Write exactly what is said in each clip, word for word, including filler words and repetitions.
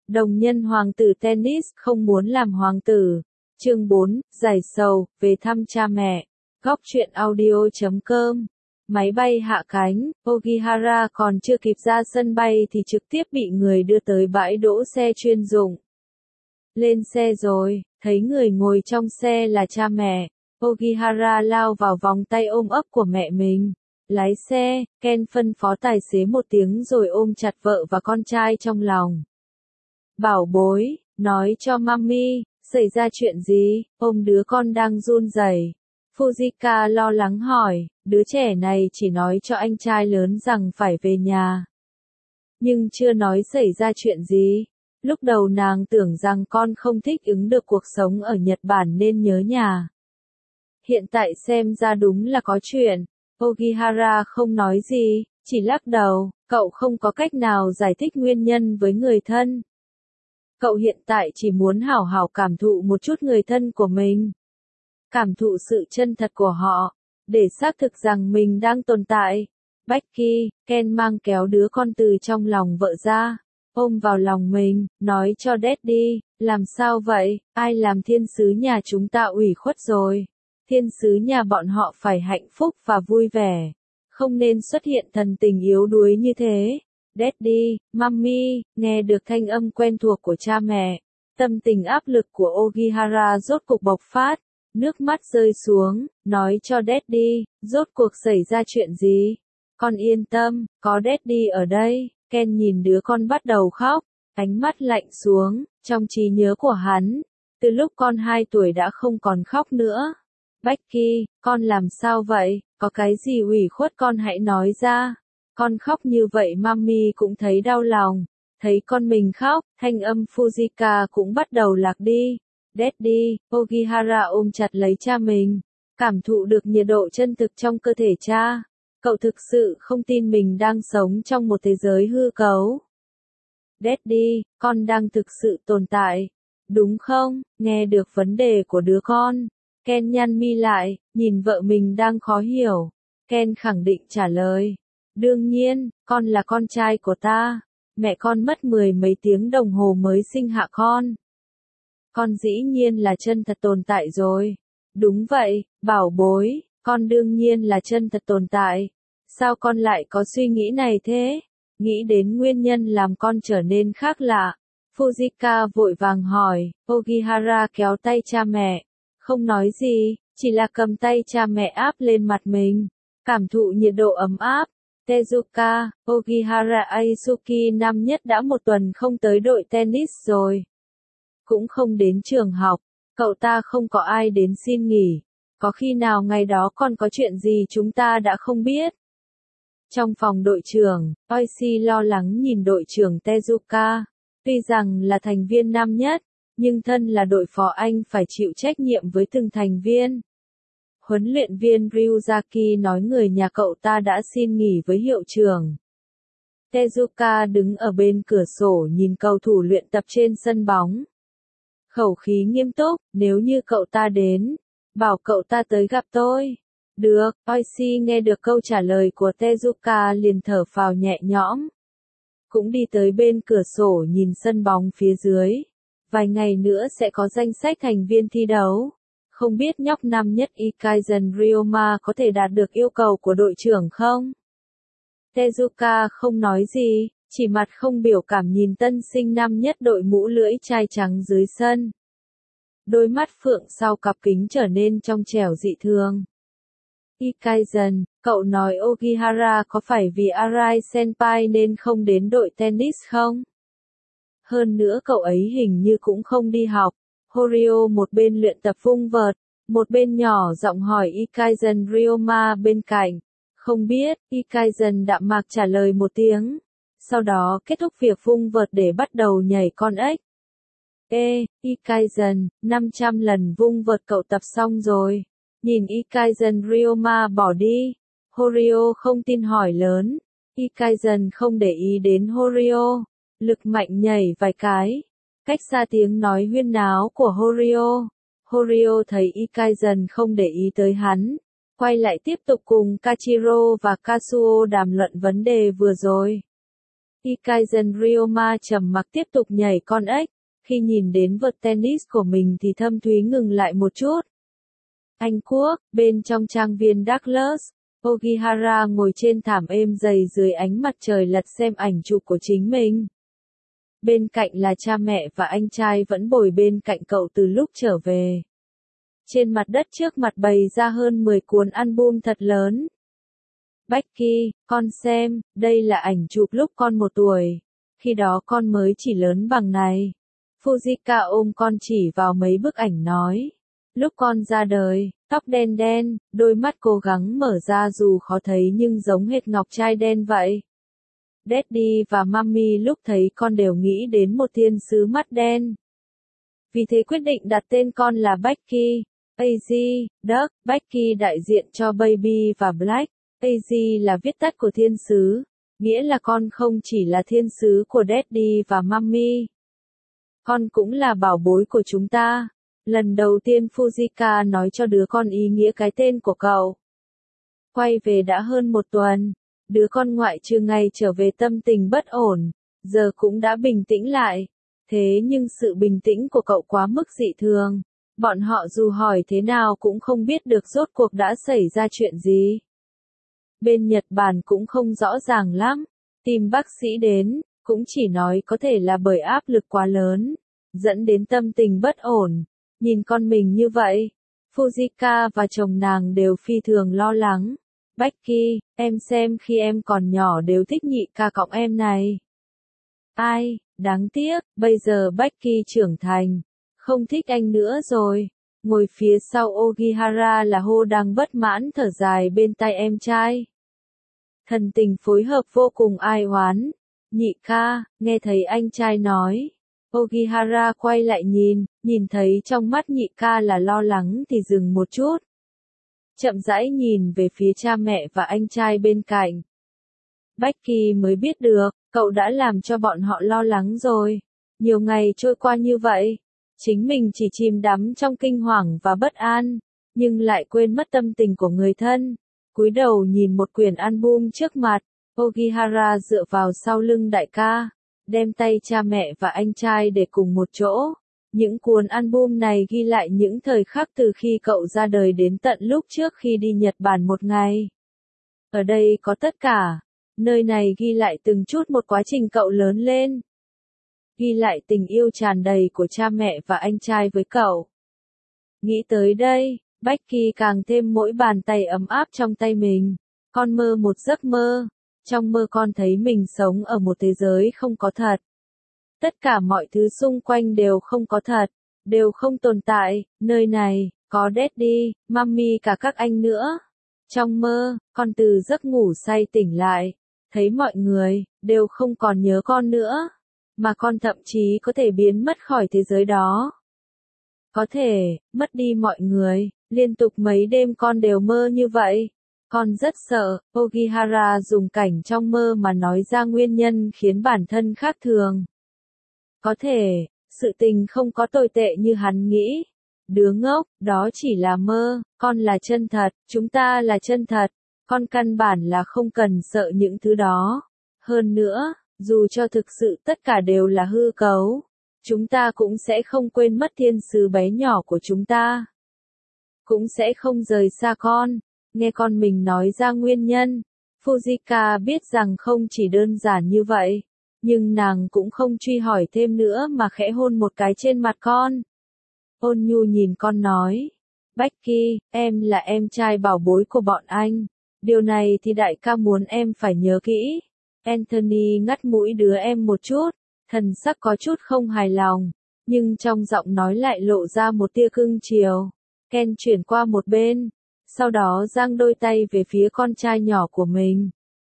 Đồng nhân hoàng tử tennis không muốn làm hoàng tử. Chương bốn, giải sầu, về thăm cha mẹ. Góc truyện audio chấm com. Máy bay hạ cánh, Ogihara còn chưa kịp ra sân bay thì trực tiếp bị người đưa tới bãi đỗ xe chuyên dụng. Lên xe rồi, thấy người ngồi trong xe là cha mẹ, Ogihara lao vào vòng tay ôm ấp của mẹ mình. Lái xe, Ken phân phó tài xế một tiếng rồi ôm chặt vợ và con trai trong lòng. Bảo bối, nói cho mami, xảy ra chuyện gì, ôm đứa con đang run rẩy. Fujika lo lắng hỏi, đứa trẻ này chỉ nói cho anh trai lớn rằng phải về nhà. Nhưng chưa nói xảy ra chuyện gì. Lúc đầu nàng tưởng rằng con không thích ứng được cuộc sống ở Nhật Bản nên nhớ nhà. Hiện tại xem ra đúng là có chuyện. Ogihara không nói gì, chỉ lắc đầu, cậu không có cách nào giải thích nguyên nhân với người thân. Cậu hiện tại chỉ muốn hảo hảo cảm thụ một chút người thân của mình. Cảm thụ sự chân thật của họ, để xác thực rằng mình đang tồn tại. Becky, Ken mang kéo đứa con từ trong lòng vợ ra, ôm vào lòng mình, nói cho Daddy, làm sao vậy, ai làm thiên sứ nhà chúng ta ủy khuất rồi. Thiên sứ nhà bọn họ phải hạnh phúc và vui vẻ, không nên xuất hiện thần tình yếu đuối như thế. Daddy, Mummy, nghe được thanh âm quen thuộc của cha mẹ, tâm tình áp lực của Ogihara rốt cục bộc phát, nước mắt rơi xuống, nói cho Daddy, rốt cuộc xảy ra chuyện gì? Con yên tâm, có Daddy ở đây. Ken nhìn đứa con bắt đầu khóc, ánh mắt lạnh xuống, trong trí nhớ của hắn, từ lúc con hai tuổi đã không còn khóc nữa. Becky, con làm sao vậy, có cái gì ủy khuất con hãy nói ra. Con khóc như vậy mami cũng thấy đau lòng, thấy con mình khóc, thanh âm Fujika cũng bắt đầu lạc đi. Daddy, Ogihara ôm chặt lấy cha mình, cảm thụ được nhiệt độ chân thực trong cơ thể cha. Cậu thực sự không tin mình đang sống trong một thế giới hư cấu. Daddy, con đang thực sự tồn tại, đúng không? Nghe được vấn đề của đứa con, Ken nhăn mi lại, nhìn vợ mình đang khó hiểu. Ken khẳng định trả lời, đương nhiên, con là con trai của ta. Mẹ con mất mười mấy tiếng đồng hồ mới sinh hạ con. Con dĩ nhiên là chân thật tồn tại rồi. Đúng vậy, bảo bối, con đương nhiên là chân thật tồn tại. Sao con lại có suy nghĩ này thế? Nghĩ đến nguyên nhân làm con trở nên khác lạ. Fujika vội vàng hỏi, Ogihara kéo tay cha mẹ. Không nói gì, chỉ là cầm tay cha mẹ áp lên mặt mình. Cảm thụ nhiệt độ ấm áp. Tezuka, Ogihara Aisuki năm nhất đã một tuần không tới đội tennis rồi. Cũng không đến trường học, cậu ta không có ai đến xin nghỉ. Có khi nào ngày đó còn có chuyện gì chúng ta đã không biết? Trong phòng đội trưởng, Oishi lo lắng nhìn đội trưởng Tezuka. Tuy rằng là thành viên năm nhất, nhưng thân là đội phó anh phải chịu trách nhiệm với từng thành viên. Huấn luyện viên Ryuzaki nói người nhà cậu ta đã xin nghỉ với hiệu trưởng. Tezuka đứng ở bên cửa sổ nhìn cầu thủ luyện tập trên sân bóng. Khẩu khí nghiêm túc, nếu như cậu ta đến, bảo cậu ta tới gặp tôi. Được, Oishi nghe được câu trả lời của Tezuka liền thở phào nhẹ nhõm. Cũng đi tới bên cửa sổ nhìn sân bóng phía dưới. Vài ngày nữa sẽ có danh sách thành viên thi đấu. Không biết nhóc năm nhất Ikaisen Ryoma có thể đạt được yêu cầu của đội trưởng không? Tezuka không nói gì, chỉ mặt không biểu cảm nhìn tân sinh năm nhất đội mũ lưỡi chai trắng dưới sân. Đôi mắt phượng sau cặp kính trở nên trong trẻo dị thường. Ikaisen, cậu nói Ogihara có phải vì Arai Senpai nên không đến đội tennis không? Hơn nữa cậu ấy hình như cũng không đi học. Horio một bên luyện tập vung vợt, một bên nhỏ giọng hỏi Ikaisen Ryoma bên cạnh. Không biết, Ikaisen đạm mạc trả lời một tiếng. Sau đó kết thúc việc vung vợt để bắt đầu nhảy con ếch. Ê, Ikaisen, năm trăm lần vung vợt cậu tập xong rồi. Nhìn Ikaisen Ryoma bỏ đi. Horio không tin hỏi lớn. Ikaisen không để ý đến Horio. Lực mạnh nhảy vài cái. Cách xa tiếng nói huyên náo của Horio. Horio thấy Ikaisen không để ý tới hắn. Quay lại tiếp tục cùng Kachiro và Kazuo đàm luận vấn đề vừa rồi. Ikaisen Ryoma trầm mặc tiếp tục nhảy con ếch. Khi nhìn đến vợt tennis của mình thì Thâm Thúy ngừng lại một chút. Anh Quốc, bên trong trang viên Douglas, Ogihara ngồi trên thảm êm dày dưới ánh mặt trời lật xem ảnh chụp của chính mình. Bên cạnh là cha mẹ và anh trai vẫn bồi bên cạnh cậu từ lúc trở về. Trên mặt đất trước mặt bày ra hơn mười cuốn album thật lớn. Becky, con xem, đây là ảnh chụp lúc con một tuổi. Khi đó con mới chỉ lớn bằng này. Fujika ôm con chỉ vào mấy bức ảnh nói. Lúc con ra đời, tóc đen đen, đôi mắt cố gắng mở ra dù khó thấy nhưng giống hệt ngọc trai đen vậy. Daddy và Mommy lúc thấy con đều nghĩ đến một thiên sứ mắt đen. Vì thế quyết định đặt tên con là Becky. Az, Duck, Becky đại diện cho Baby và Black. Az là viết tắt của thiên sứ, nghĩa là con không chỉ là thiên sứ của Daddy và Mommy. Con cũng là bảo bối của chúng ta. Lần đầu tiên Fujika nói cho đứa con ý nghĩa cái tên của cậu. Quay về đã hơn một tuần, đứa con ngoại trừ ngày trở về tâm tình bất ổn, giờ cũng đã bình tĩnh lại. Thế nhưng sự bình tĩnh của cậu quá mức dị thường. Bọn họ dù hỏi thế nào cũng không biết được rốt cuộc đã xảy ra chuyện gì. Bên Nhật Bản cũng không rõ ràng lắm. Tìm bác sĩ đến, cũng chỉ nói có thể là bởi áp lực quá lớn, dẫn đến tâm tình bất ổn. Nhìn con mình như vậy, Fujika và chồng nàng đều phi thường lo lắng. Becky, em xem khi em còn nhỏ đều thích nhị ca cọng em này. Ai, đáng tiếc, bây giờ Becky trưởng thành, không thích anh nữa rồi. Ngồi phía sau Ogihara là Hô đang bất mãn thở dài bên tai em trai. Thần tình phối hợp vô cùng ai oán. Nhị ca, nghe thấy anh trai nói. Ogihara quay lại nhìn, nhìn thấy trong mắt nhị ca là lo lắng thì dừng một chút. Chậm rãi nhìn về phía cha mẹ và anh trai bên cạnh. Becky mới biết được, cậu đã làm cho bọn họ lo lắng rồi. Nhiều ngày trôi qua như vậy, chính mình chỉ chìm đắm trong kinh hoàng và bất an, nhưng lại quên mất tâm tình của người thân. Cúi đầu nhìn một quyển album trước mặt, Ogihara dựa vào sau lưng đại ca, đem tay cha mẹ và anh trai để cùng một chỗ. Những cuốn album này ghi lại những thời khắc từ khi cậu ra đời đến tận lúc trước khi đi Nhật Bản một ngày. Ở đây có tất cả, nơi này ghi lại từng chút một quá trình cậu lớn lên. Ghi lại tình yêu tràn đầy của cha mẹ và anh trai với cậu. Nghĩ tới đây, Becky càng thêm mỗi bàn tay ấm áp trong tay mình. Con mơ một giấc mơ. Trong mơ con thấy mình sống ở một thế giới không có thật. Tất cả mọi thứ xung quanh đều không có thật, đều không tồn tại, nơi này, có Daddy, Mommy cả các anh nữa. Trong mơ, con từ giấc ngủ say tỉnh lại, thấy mọi người, đều không còn nhớ con nữa, mà con thậm chí có thể biến mất khỏi thế giới đó. Có thể, mất đi mọi người, liên tục mấy đêm con đều mơ như vậy. Con rất sợ, Ogihara dùng cảnh trong mơ mà nói ra nguyên nhân khiến bản thân khác thường. Có thể, sự tình không có tồi tệ như hắn nghĩ. Đứa ngốc, đó chỉ là mơ, con là chân thật, chúng ta là chân thật, con căn bản là không cần sợ những thứ đó. Hơn nữa, dù cho thực sự tất cả đều là hư cấu, chúng ta cũng sẽ không quên mất thiên sứ bé nhỏ của chúng ta. Cũng sẽ không rời xa con. Nghe con mình nói ra nguyên nhân, Fujika biết rằng không chỉ đơn giản như vậy, nhưng nàng cũng không truy hỏi thêm nữa mà khẽ hôn một cái trên mặt con. Ôn nhu nhìn con nói, Becky, em là em trai bảo bối của bọn anh, điều này thì đại ca muốn em phải nhớ kỹ. Anthony ngắt mũi đứa em một chút, thần sắc có chút không hài lòng, nhưng trong giọng nói lại lộ ra một tia cưng chiều. Ken chuyển qua một bên, sau đó giang đôi tay về phía con trai nhỏ của mình.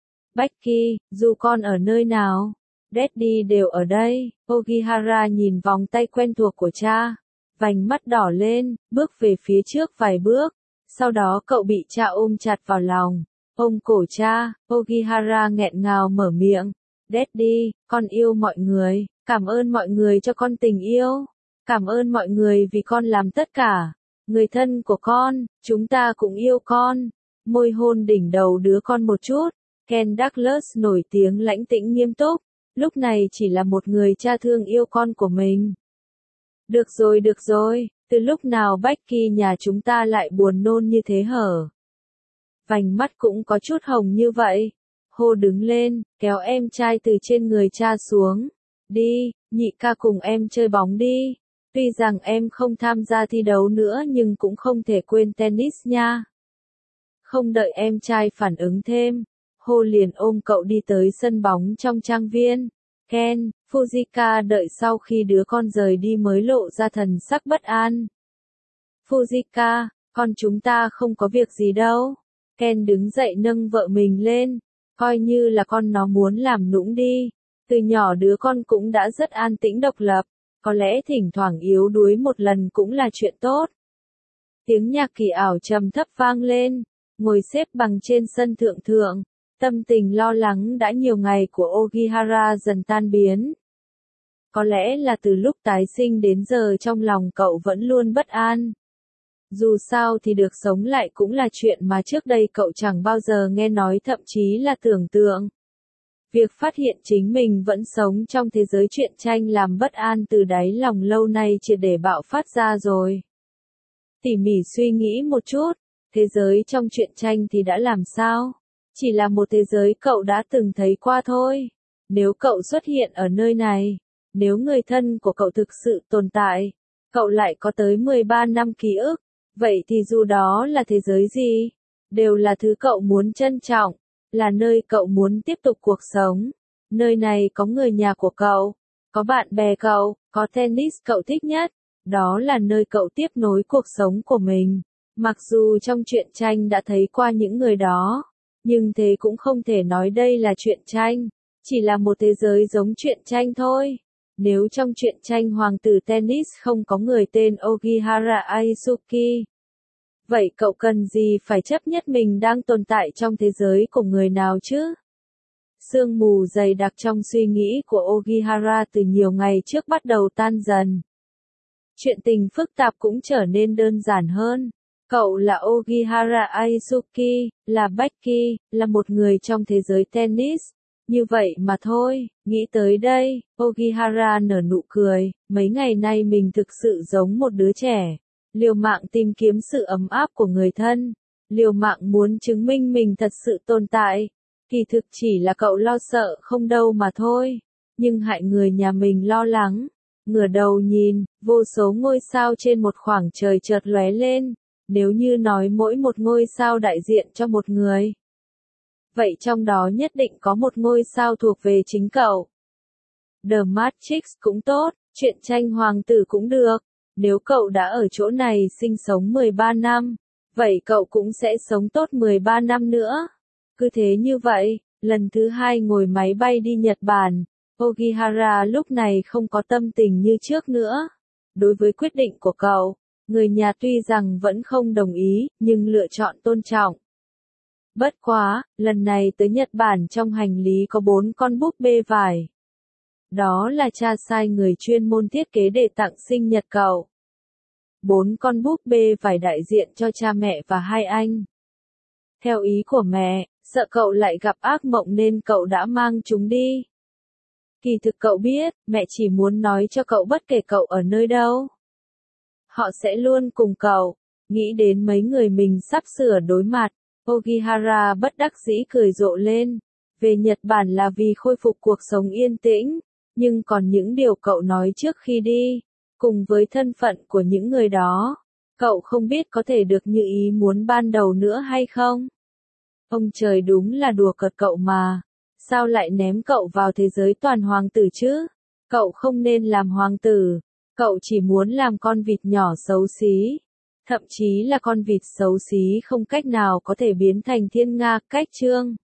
Becky, dù con ở nơi nào, Daddy đều ở đây. Ogihara nhìn vòng tay quen thuộc của cha, vành mắt đỏ lên, bước về phía trước vài bước, sau đó cậu bị cha ôm chặt vào lòng. Ôm cổ cha, Ogihara nghẹn ngào mở miệng. Daddy, con yêu mọi người, cảm ơn mọi người cho con tình yêu, cảm ơn mọi người vì con làm tất cả. Người thân của con, chúng ta cũng yêu con. Môi hôn đỉnh đầu đứa con một chút. Ken Douglas nổi tiếng lãnh tĩnh nghiêm túc, lúc này chỉ là một người cha thương yêu con của mình. Được rồi được rồi, từ lúc nào Becky nhà chúng ta lại buồn nôn như thế hở? Vành mắt cũng có chút hồng như vậy. Hô đứng lên, kéo em trai từ trên người cha xuống. Đi, nhị ca cùng em chơi bóng đi. Tuy rằng em không tham gia thi đấu nữa nhưng cũng không thể quên tennis nha. Không đợi em trai phản ứng thêm, Hô liền ôm cậu đi tới sân bóng trong trang viên. Ken, Fujika đợi sau khi đứa con rời đi mới lộ ra thần sắc bất an. Fujika, con chúng ta không có việc gì đâu. Ken đứng dậy nâng vợ mình lên, coi như là con nó muốn làm nũng đi. Từ nhỏ đứa con cũng đã rất an tĩnh độc lập, có lẽ thỉnh thoảng yếu đuối một lần cũng là chuyện tốt. Tiếng nhạc kỳ ảo trầm thấp vang lên, ngồi xếp bằng trên sân thượng thượng, tâm tình lo lắng đã nhiều ngày của Ogihara dần tan biến. Có lẽ là từ lúc tái sinh đến giờ trong lòng cậu vẫn luôn bất an. Dù sao thì được sống lại cũng là chuyện mà trước đây cậu chẳng bao giờ nghe nói thậm chí là tưởng tượng. Việc phát hiện chính mình vẫn sống trong thế giới truyện tranh làm bất an từ đáy lòng lâu nay triệt để bạo phát ra rồi. Tỉ mỉ suy nghĩ một chút, thế giới trong truyện tranh thì đã làm sao? Chỉ là một thế giới cậu đã từng thấy qua thôi. Nếu cậu xuất hiện ở nơi này, nếu người thân của cậu thực sự tồn tại, cậu lại có tới mười ba năm ký ức, vậy thì dù đó là thế giới gì, đều là thứ cậu muốn trân trọng, là nơi cậu muốn tiếp tục cuộc sống. Nơi này có người nhà của cậu, có bạn bè cậu, có tennis cậu thích nhất, đó là nơi cậu tiếp nối cuộc sống của mình. Mặc dù trong truyện tranh đã thấy qua những người đó, nhưng thế cũng không thể nói đây là truyện tranh, chỉ là một thế giới giống truyện tranh thôi. Nếu trong truyện tranh hoàng tử tennis không có người tên Ogihara Aisuki, vậy cậu cần gì phải chấp nhất mình đang tồn tại trong thế giới của người nào chứ? Sương mù dày đặc trong suy nghĩ của Ogihara từ nhiều ngày trước bắt đầu tan dần. Chuyện tình phức tạp cũng trở nên đơn giản hơn. Cậu là Ogihara Aisuki, là Becky, là một người trong thế giới tennis. Như vậy mà thôi, nghĩ tới đây, Ogihara nở nụ cười, mấy ngày nay mình thực sự giống một đứa trẻ. Liều mạng tìm kiếm sự ấm áp của người thân, liều mạng muốn chứng minh mình thật sự tồn tại. Kỳ thực chỉ là cậu lo sợ không đâu mà thôi, nhưng hại người nhà mình lo lắng. Ngửa đầu nhìn, vô số ngôi sao trên một khoảng trời chợt lóe lên, nếu như nói mỗi một ngôi sao đại diện cho một người, vậy trong đó nhất định có một ngôi sao thuộc về chính cậu. The Matrix cũng tốt, truyện tranh hoàng tử cũng được. Nếu cậu đã ở chỗ này sinh sống mười ba năm, vậy cậu cũng sẽ sống tốt mười ba năm nữa. Cứ thế như vậy, lần thứ hai ngồi máy bay đi Nhật Bản, Ogihara lúc này không có tâm tình như trước nữa. Đối với quyết định của cậu, người nhà tuy rằng vẫn không đồng ý, nhưng lựa chọn tôn trọng. Bất quá, lần này tới Nhật Bản trong hành lý có bốn con búp bê vải. Đó là cha sai người chuyên môn thiết kế để tặng sinh nhật cậu. Bốn con búp bê vải đại diện cho cha mẹ và hai anh. Theo ý của mẹ, sợ cậu lại gặp ác mộng nên cậu đã mang chúng đi. Kỳ thực cậu biết, mẹ chỉ muốn nói cho cậu bất kể cậu ở nơi đâu, họ sẽ luôn cùng cậu. Nghĩ đến mấy người mình sắp sửa đối mặt, Ogihara bất đắc dĩ cười rộ lên. Về Nhật Bản là vì khôi phục cuộc sống yên tĩnh, nhưng còn những điều cậu nói trước khi đi, cùng với thân phận của những người đó, cậu không biết có thể được như ý muốn ban đầu nữa hay không? Ông trời đúng là đùa cợt cậu mà, sao lại ném cậu vào thế giới toàn hoàng tử chứ? Cậu không nên làm hoàng tử, cậu chỉ muốn làm con vịt nhỏ xấu xí. Thậm chí là con vịt xấu xí không cách nào có thể biến thành thiên nga, cách chương.